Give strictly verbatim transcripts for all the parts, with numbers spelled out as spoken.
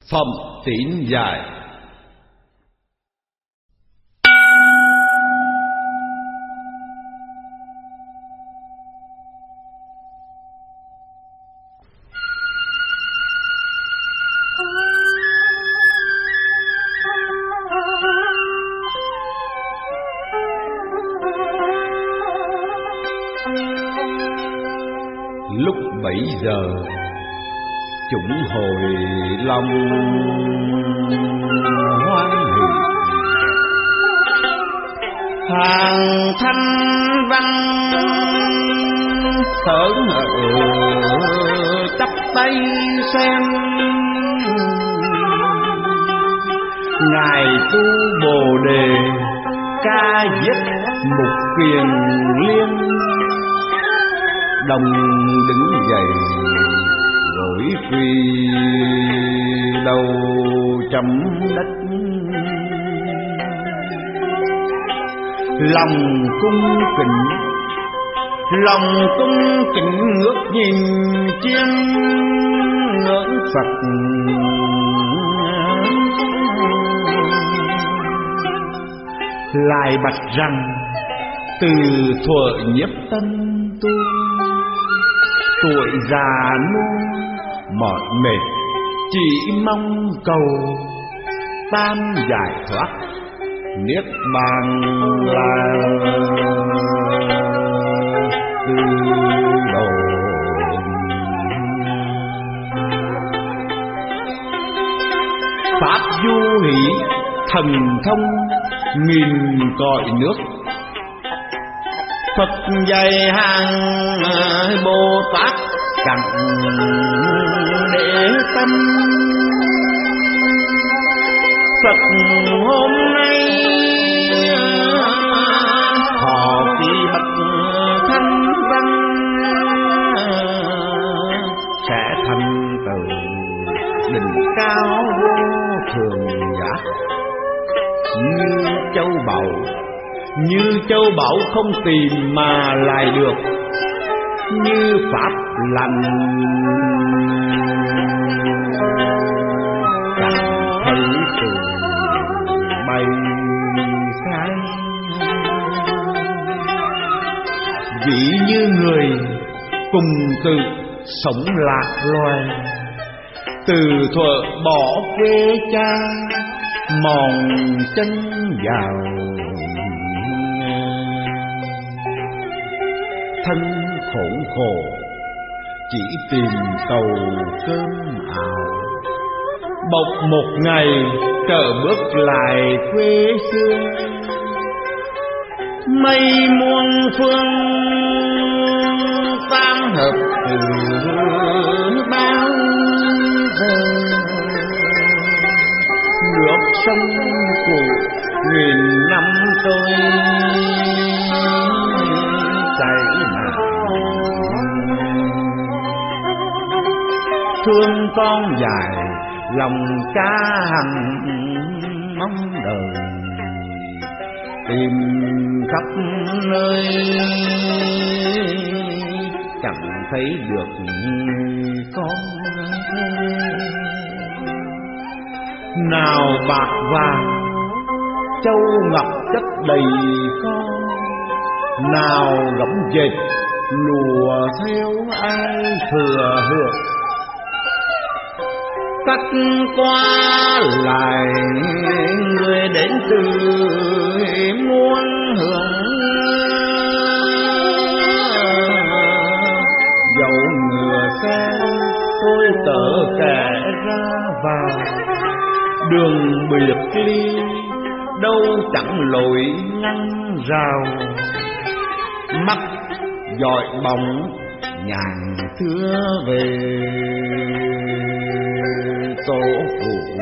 Phẩm Tín Giải. Lúc bấy giờ chúng hồi lòng hoan hỷ, hàng thanh văn hớn hở chắp tay xem. Ngài tu Bồ Đề ca diếp mục kiền liên, đồng đứng dậy gối quỳ đầu chấm đất. Lòng cung kính, lòng cung kính ngước nhìn chiêm ngưỡng Phật. Lại bạch rằng từ thuở nhiếp tâm tu, tuổi già nua mỏi mệt chỉ mong cầu tam giải thoát niết bàn là từ đầu. Pháp du hỷ thần thông nghìn cõi nước, Phật dạy hàng Bồ Tát chẳng để tâm. Phật hôm nay họ kỳ bậc thanh văn, sẽ thành tựu đỉnh cao vô thường giác. Như châu báu, như châu báu không tìm mà lại được, như pháp lành cảm thấy từ bay khai. Ví như người cùng tự sống lạc loài, từ thuở bỏ quê cha mòn chân vào thân khổ khổ, chỉ tìm cầu cơm ảo. Bỗng một ngày trở bước lại quê xưa, mây muôn phương tam hợp từ bao giờ. Nước sông cũ nghìn năm trôi chảy mà thương con dài lòng cha hằng mong đời. Tìm khắp nơi chẳng thấy được con, nào bạc vàng châu ngọc chất đầy con, nào gấm dệt lùa theo ai thừa hưởng. Cắt qua lại người đến từ muôn hưởng, dẫu ngựa xe tôi tở kẻ ra vào. Đường biệt ly đâu chẳng lội ngăn rào, mắt dọi bóng nhàn thưa về tổ phụ.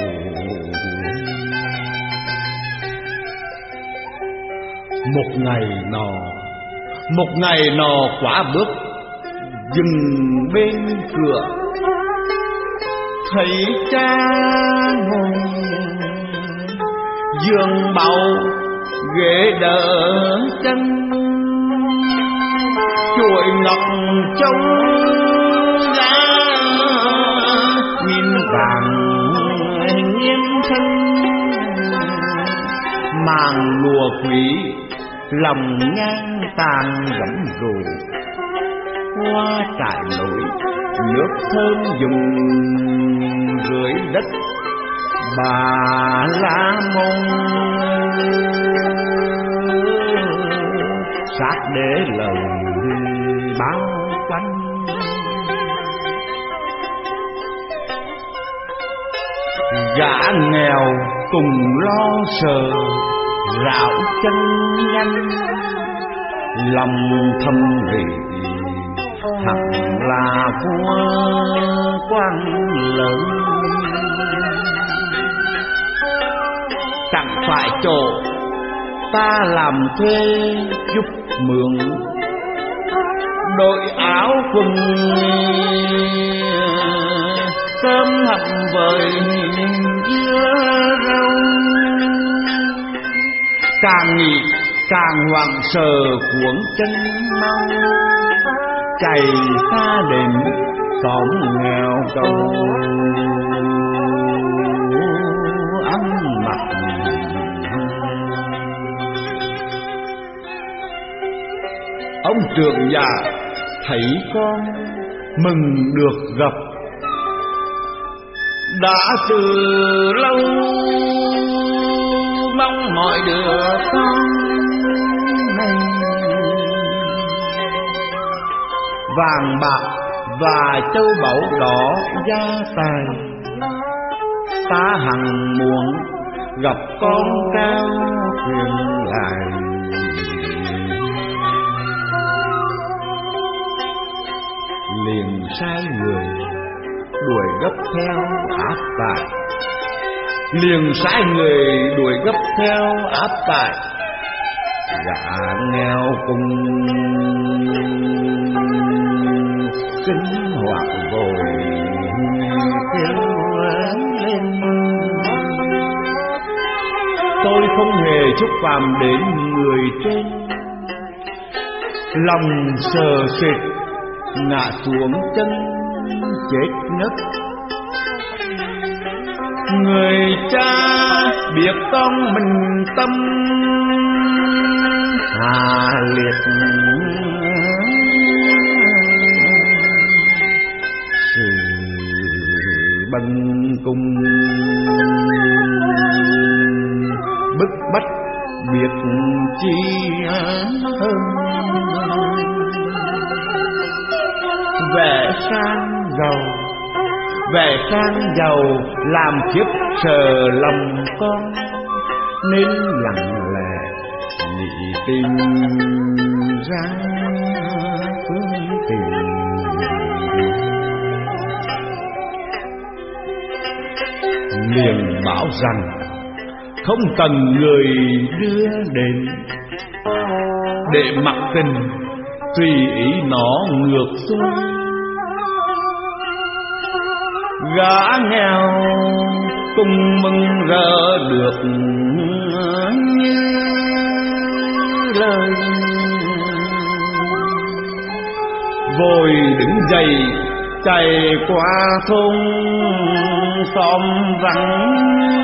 Một ngày nọ, một ngày nọ quả bước dừng bên cửa, thấy cha ngồi giường bầu ghế đỡ chân, chuỗi ngọc châu giá nghìn vàng màng lùa quỷ, lòng ngang tàn gẫm rù. Hoa trải nổi nước thơm dùng rưới đất Bà La Môn, sát để lời bao quanh. Gã nghèo cùng lo sợ rảo chân nhanh, lòng thâm rỉ hẳn là vua quan lớn. Chẳng phải chỗ ta làm thuê giúp mượn, đội áo quần cơm hầm với dưa rau. Càng nghĩ càng hoảng sợ cuốn chân mau, chạy xa đến xóm nghèo cầu ăn mặc. Ông trưởng già thấy con mừng được gặp, đã từ lâu mong mọi đứa con này. Vàng bạc và châu báu đỏ gia tài, ta hằng muốn gặp con cao truyền lại. Liền sai người đuổi gấp theo áp tải, liền sai người đuổi gấp theo áp tải. Gã nghèo cùng kinh hoàng vội kêu lên. Tôi không hề xúc phạm đến người trên, lòng sờ sệt ngã xuống chân chết ngất. Người cha biết con mình tâm hà liệt, sự bần cùng bức bách biết chi hơn. Vẻ sang giàu, vẻ sang giàu làm kiếp sợ lòng con, nên lặng lẽ nghĩ tìm ra phương tiện. Liền bảo rằng không cần người đưa đến, để mặc tình tùy ý nó ngược xuôi. Gã nghèo cùng mừng rỡ được như lời, vội đứng dậy chạy qua thôn xóm vắng.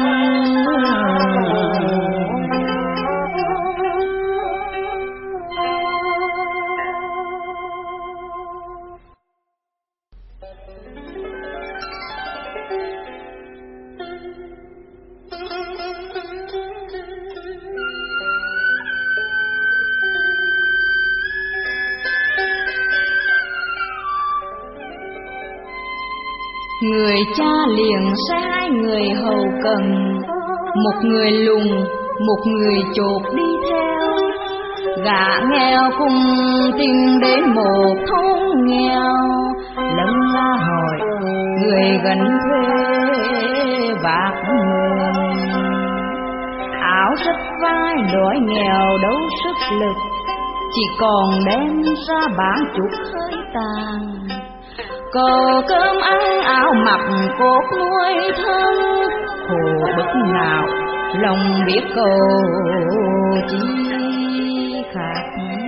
Người cha liền sai hai người hầu cần, một người lùng, một người chột đi theo. Gã nghèo cùng tìm đến một thôn nghèo, lân la hỏi người gần thuê vác mượn. Áo rách vai đói nghèo đâu sức lực, chỉ còn đem ra bán chút hơi tàn. Cầu cơm ăn áo mặc cốt nuôi thân, khổ bức nào lòng biết cầu chi khác.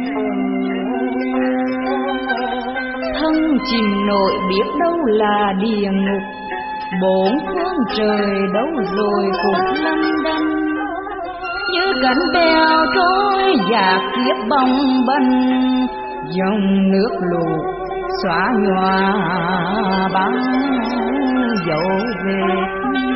Thân chìm nội biết đâu là địa ngục, bốn phương trời đâu rồi cũng lâm đâm. như cánh bèo trôi dạt kiếp bồng bềnh, dòng nước lụt xóa nhòa băng dấu vết.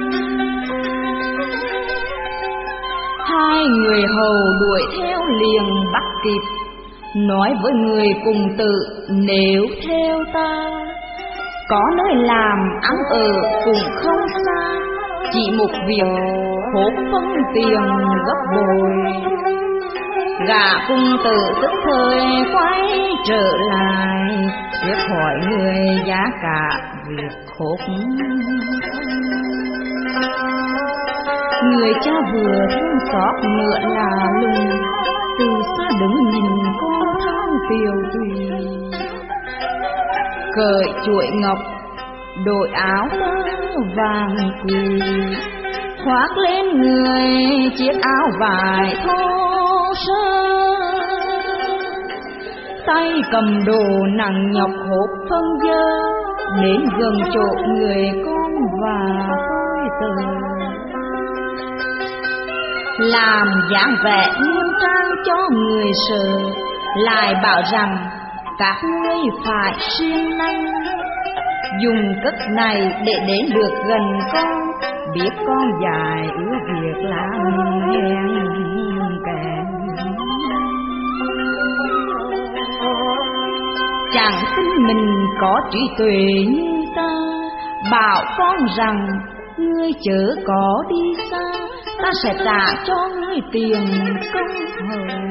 Hai người hầu đuổi theo liền bắt kịp, nói với người cùng tự nếu theo ta, có nơi làm ăn ở cũng không xa, chỉ một việc hốt phân tiền gấp bội. Gã cung tử tức thời quay trở lại, biết hỏi người giá cả việc khốn. Người cha vừa thương xót nữa là lùng, từ xa đứng nhìn con than tiều tùy. Cởi chuỗi ngọc đội áo tơ vàng quỳ, khoác lên người chiếc áo vải thô sơ, tay cầm đồ nặng nhọc hộp phân dơ, đến gần chỗ người con và tôi từ. Làm dáng vẻ nghiêm trang cho người sợ, lại bảo rằng các ngươi phải siêng năng, dùng cách này để đến được gần con, biết con dài ưa việc làm hèn kèm. Chẳng tin mình có trí tuệ như ta, bảo con rằng ngươi chớ có đi xa, ta sẽ trả cho ngươi tiền công hầu.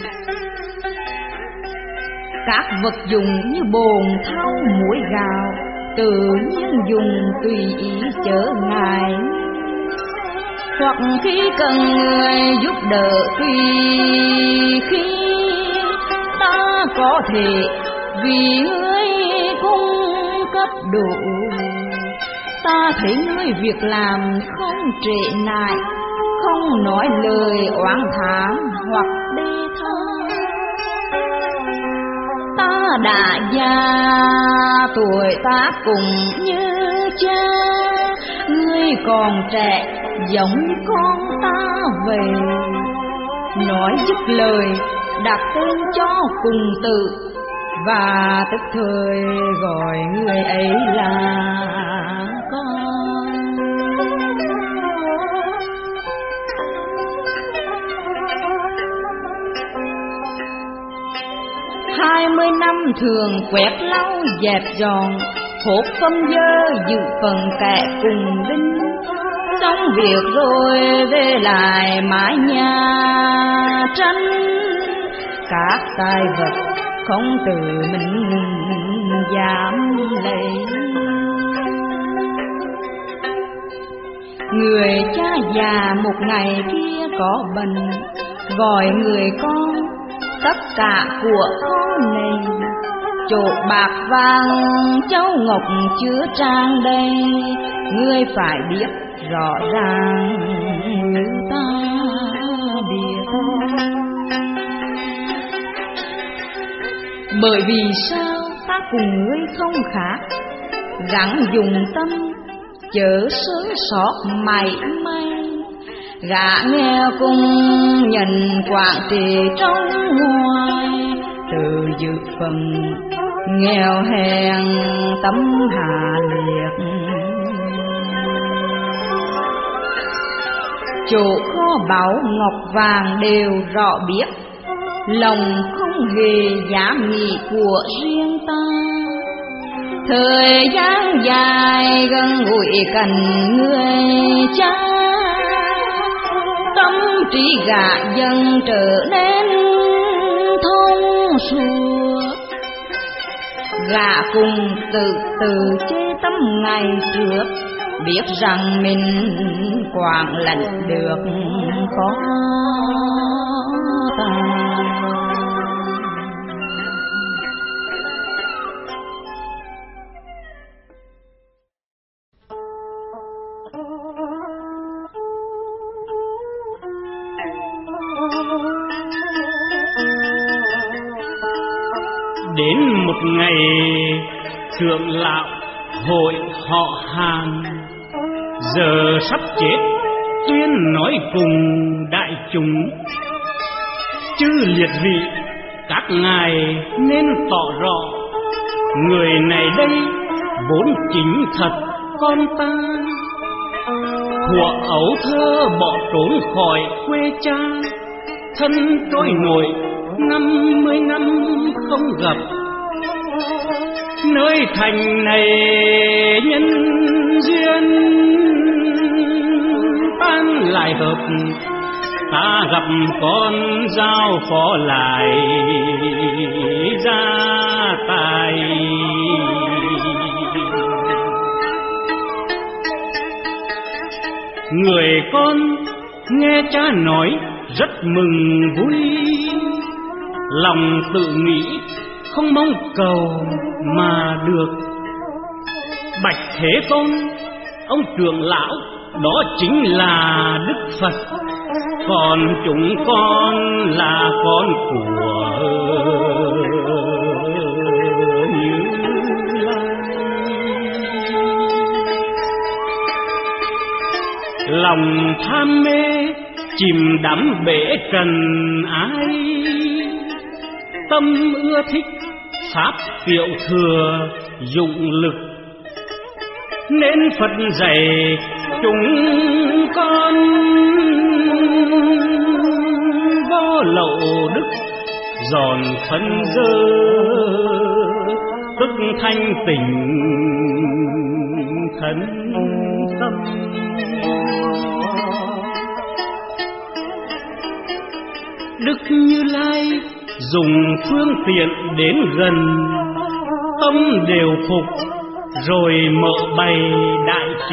Các vật dụng như bồn thau muỗng gạo, tự nhiên dùng tùy ý chớ ngại, hoặc khi cần người giúp đỡ tùy khi ta có thể vì ngươi cung cấp đủ. Ta thấy ngươi việc làm không trễ nại, không nói lời oán thán hoặc đê tha. Ta đã già tuổi ta cũng như cha, ngươi còn trẻ giống con ta về. Nói dứt lời đặt tên cho cùng tự, và tức thời gọi người ấy là con. Hai mươi năm thường quét lau dẹp dọn, hốt phân dơ dự phần kẻ cùng đinh. Xong việc rồi về lại mái nhà tranh, các tài vật không tự mình dám lấy. Người cha già một ngày kia có bệnh, gọi người con tất cả của kho này, chỗ bạc vàng châu ngọc chứa trang đây, ngươi phải biết rõ ràng như ta biết. Bởi vì sao ta cùng ngươi không khác, gắng dùng tâm chớ sớ sót mảy may. Gã nghèo cùng nhận quản trị trong ngoài, từ dự phần nghèo hèn tấm hà liệt. Chỗ kho báu ngọc vàng đều rõ biết, lòng không hề dám nghĩ của riêng ta. Thời gian dài gần gũi cạnh người cha, tâm trí gã dần trở nên thông suốt. Gã cùng tự từ chê tâm ngày trước, biết rằng mình quản lệnh được có ta. Đến một ngày trưởng lão hội họ Hàn, giờ sắp chết tuyên nói cùng đại chúng, chư liệt vị các ngài nên tỏ rõ, người này đây vốn chính thật con ta, thuở ấu thơ bỏ trốn khỏi quê cha, thân trôi nổi năm mươi năm không gặp, nơi thành này nhân duyên tan lại hợp, ta gặp con dao phó lại ra tài. Người con nghe cha nói rất mừng vui, lòng tự nghĩ không mong cầu mà được. Bạch Thế Tôn, ông trưởng lão đó chính là Đức Phật, còn chúng con là con của Như Lai. Lòng tham mê chìm đắm bể trần ái, tâm ưa thích pháp tiểu thừa dụng lực, nên Phật dạy chúng con vô lậu đức, giòn phân dơ tức thanh tịnh thân tâm. Đức Như Lai dùng phương tiện đến gần, tâm đều phục rồi mở bày đại trí.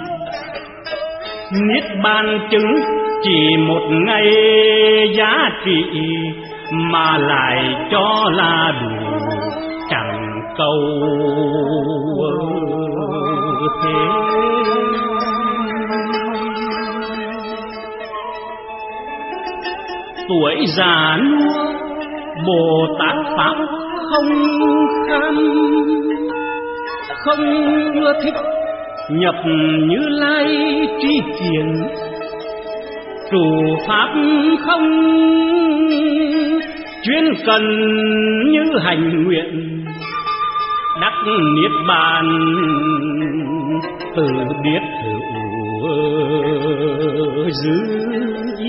Niết bàn chứng chỉ một ngày giá trị, mà lại cho là đủ chẳng cầu thế. Tuổi già nua Bồ Tát pháp không kham, không ưa thích nhập Như Lai tri kiến, chủ pháp không chuyên cần như hành nguyện, đắc niết bàn tự biết hữu dư y.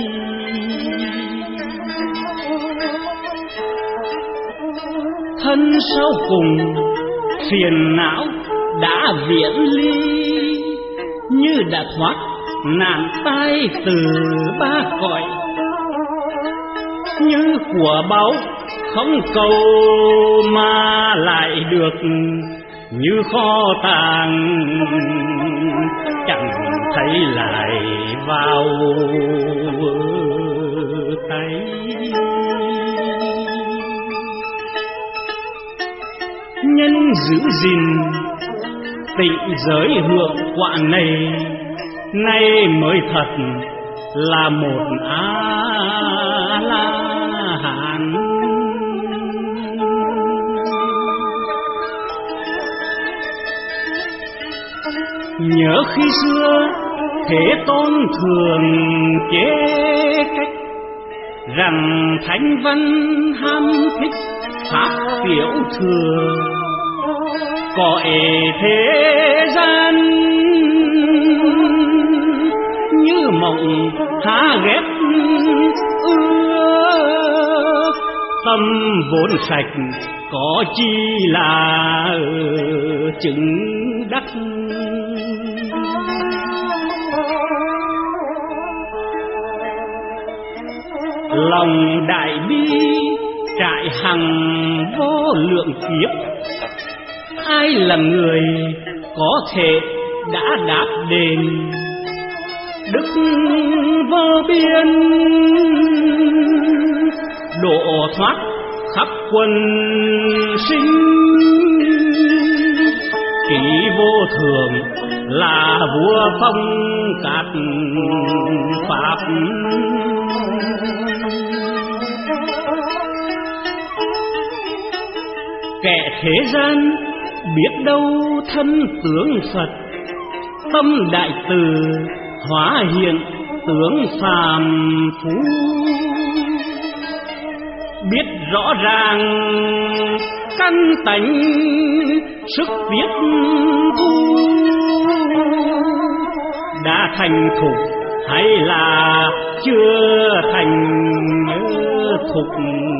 Thân sau cùng phiền não đã viễn ly, như đã thoát nạn tai từ ba cõi, như của báu không cầu mà lại được, như kho tàng chẳng thấy lại vào tay. Nhân giữ gìn tịnh giới hưởng quả này, nay mới thật là một A-la-hán. Nhớ khi xưa Thế Tôn thường chế cách, rằng thánh văn ham thích pháp tiểu thừa, cõi thế gian như mộng há ghét ưa, tâm vốn sạch có chi là chứng đắc. Lòng đại bi trại hằng vô lượng kiếp, ai là người có thể đã đáp đền đức vô biên, độ thoát khắp quần sinh. Trí vô thường là vua phong các pháp, kẻ thế gian biết đâu thân tướng Phật, tâm đại từ hóa hiện tướng phàm phu, biết rõ ràng căn tánh sức viết thu, đã thành thục hay là chưa thành thục.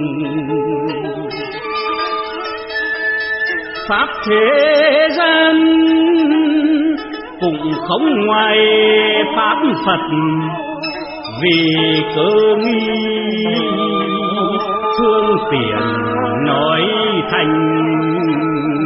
Pháp thế gian cũng không ngoài pháp Phật, vì cơ nghi phương tiện nói thành